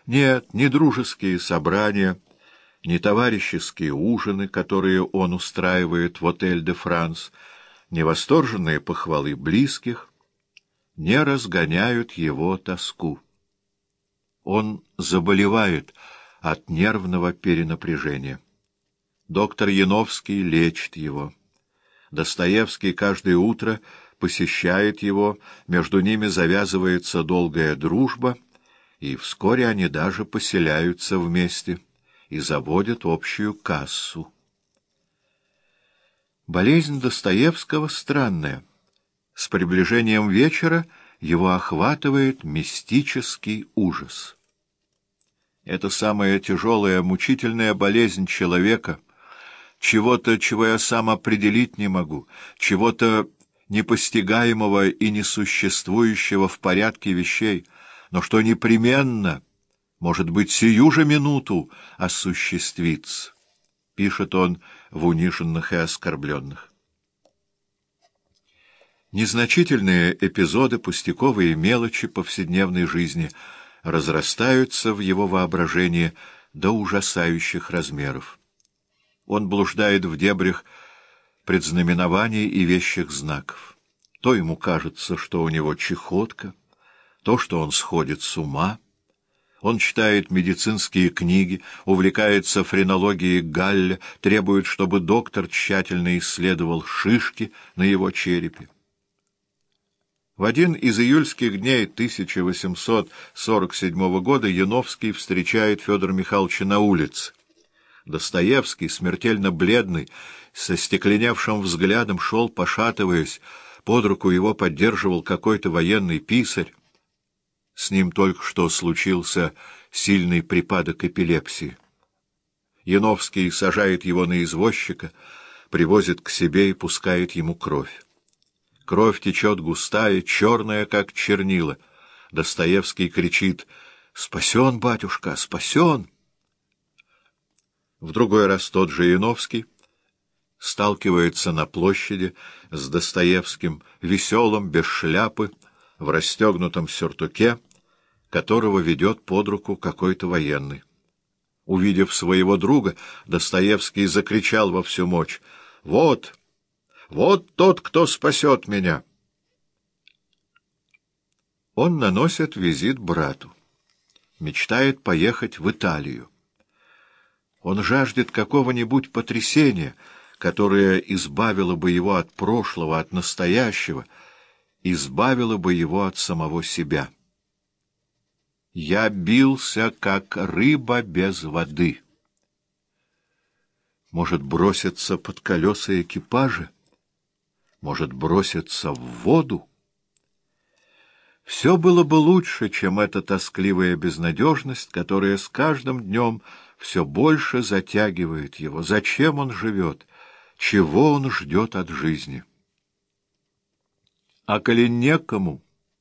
Нет, ни дружеские собрания, ни товарищеские ужины, которые он устраивает в Отель-де-Франс, ни восторженные похвалы близких не разгоняют его тоску. Он заболевает от нервного перенапряжения. Доктор Яновский лечит его. Достоевский каждое утро посещает его, между ними завязывается долгая дружба, и вскоре они даже поселяются вместе и заводят общую кассу. Болезнь Достоевского странная. С приближением вечера его охватывает мистический ужас. Это самая тяжелая, мучительная болезнь человека, чего-то, чего я сам определить не могу, чего-то непостигаемого и несуществующего в порядке вещей, но что непременно, может быть, сию же минуту осуществится, пишет он в «Униженных и оскорбленных». Незначительные эпизоды, пустяковые мелочи повседневной жизни разрастаются в его воображении до ужасающих размеров. Он блуждает в дебрях предзнаменований и вещих знаков. То ему кажется, что у него чахотка, то, что он сходит с ума. Он читает медицинские книги, увлекается френологией Галля, требует, чтобы доктор тщательно исследовал шишки на его черепе. В один из июльских дней 1847 года Яновский встречает Федора Михайловича на улице. Достоевский, смертельно бледный, со стекленевшим взглядом шел, пошатываясь, под руку его поддерживал какой-то военный писарь. С ним только что случился сильный припадок эпилепсии. Яновский сажает его на извозчика, привозит к себе и пускает ему кровь. Кровь течет густая, черная, как чернила. Достоевский кричит: «Спасен, батюшка, спасен!» В другой раз тот же Яновский сталкивается на площади с Достоевским, веселым, без шляпы, в расстегнутом сюртуке, которого ведет под руку какой-то военный. Увидев своего друга, Достоевский закричал во всю мощь: «Вот! Вот тот, кто спасет меня!» Он наносит визит брату, мечтает поехать в Италию. Он жаждет какого-нибудь потрясения, которое избавило бы его от прошлого, от настоящего, избавило бы его от самого себя. «Я бился, как рыба без воды». Может броситься под колеса экипажа? Может броситься в воду? Все было бы лучше, чем эта тоскливая безнадежность, которая с каждым днем все больше затягивает его. Зачем он живет? Чего он ждет от жизни? А коли некому,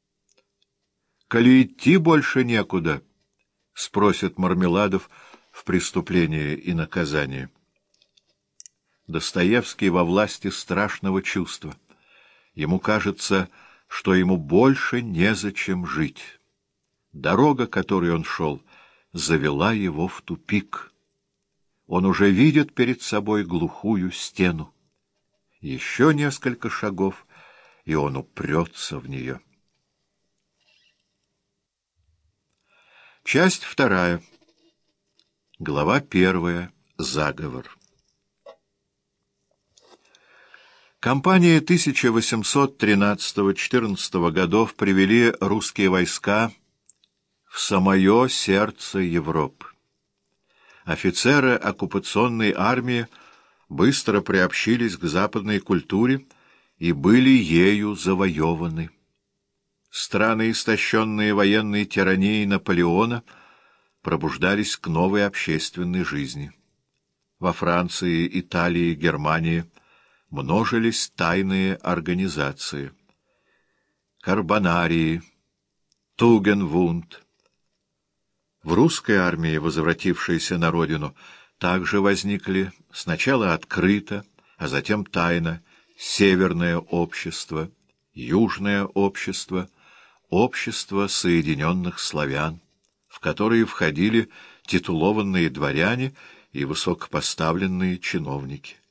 коли идти больше некуда, спросит Мармеладов в «Преступлении и наказании». Достоевский во власти страшного чувства. Ему кажется, что ему больше незачем жить. Дорога, которой он шел, завела его в тупик. Он уже видит перед собой глухую стену. Еще несколько шагов, и он упрется в нее. Часть вторая. Глава первая. Заговор. Кампании 1813-14 годов привели русские войска в самое сердце Европы. Офицеры оккупационной армии быстро приобщились к западной культуре и были ею завоеваны. Страны, истощенные военной тиранией Наполеона, пробуждались к новой общественной жизни. Во Франции, Италии, Германии множились тайные организации. Карбонарии, Тугенвунд. В русской армии, возвратившейся на родину, также возникли сначала открыто, а затем тайно Северное общество, Южное общество, Общество Соединенных Славян, в которые входили титулованные дворяне и высокопоставленные чиновники.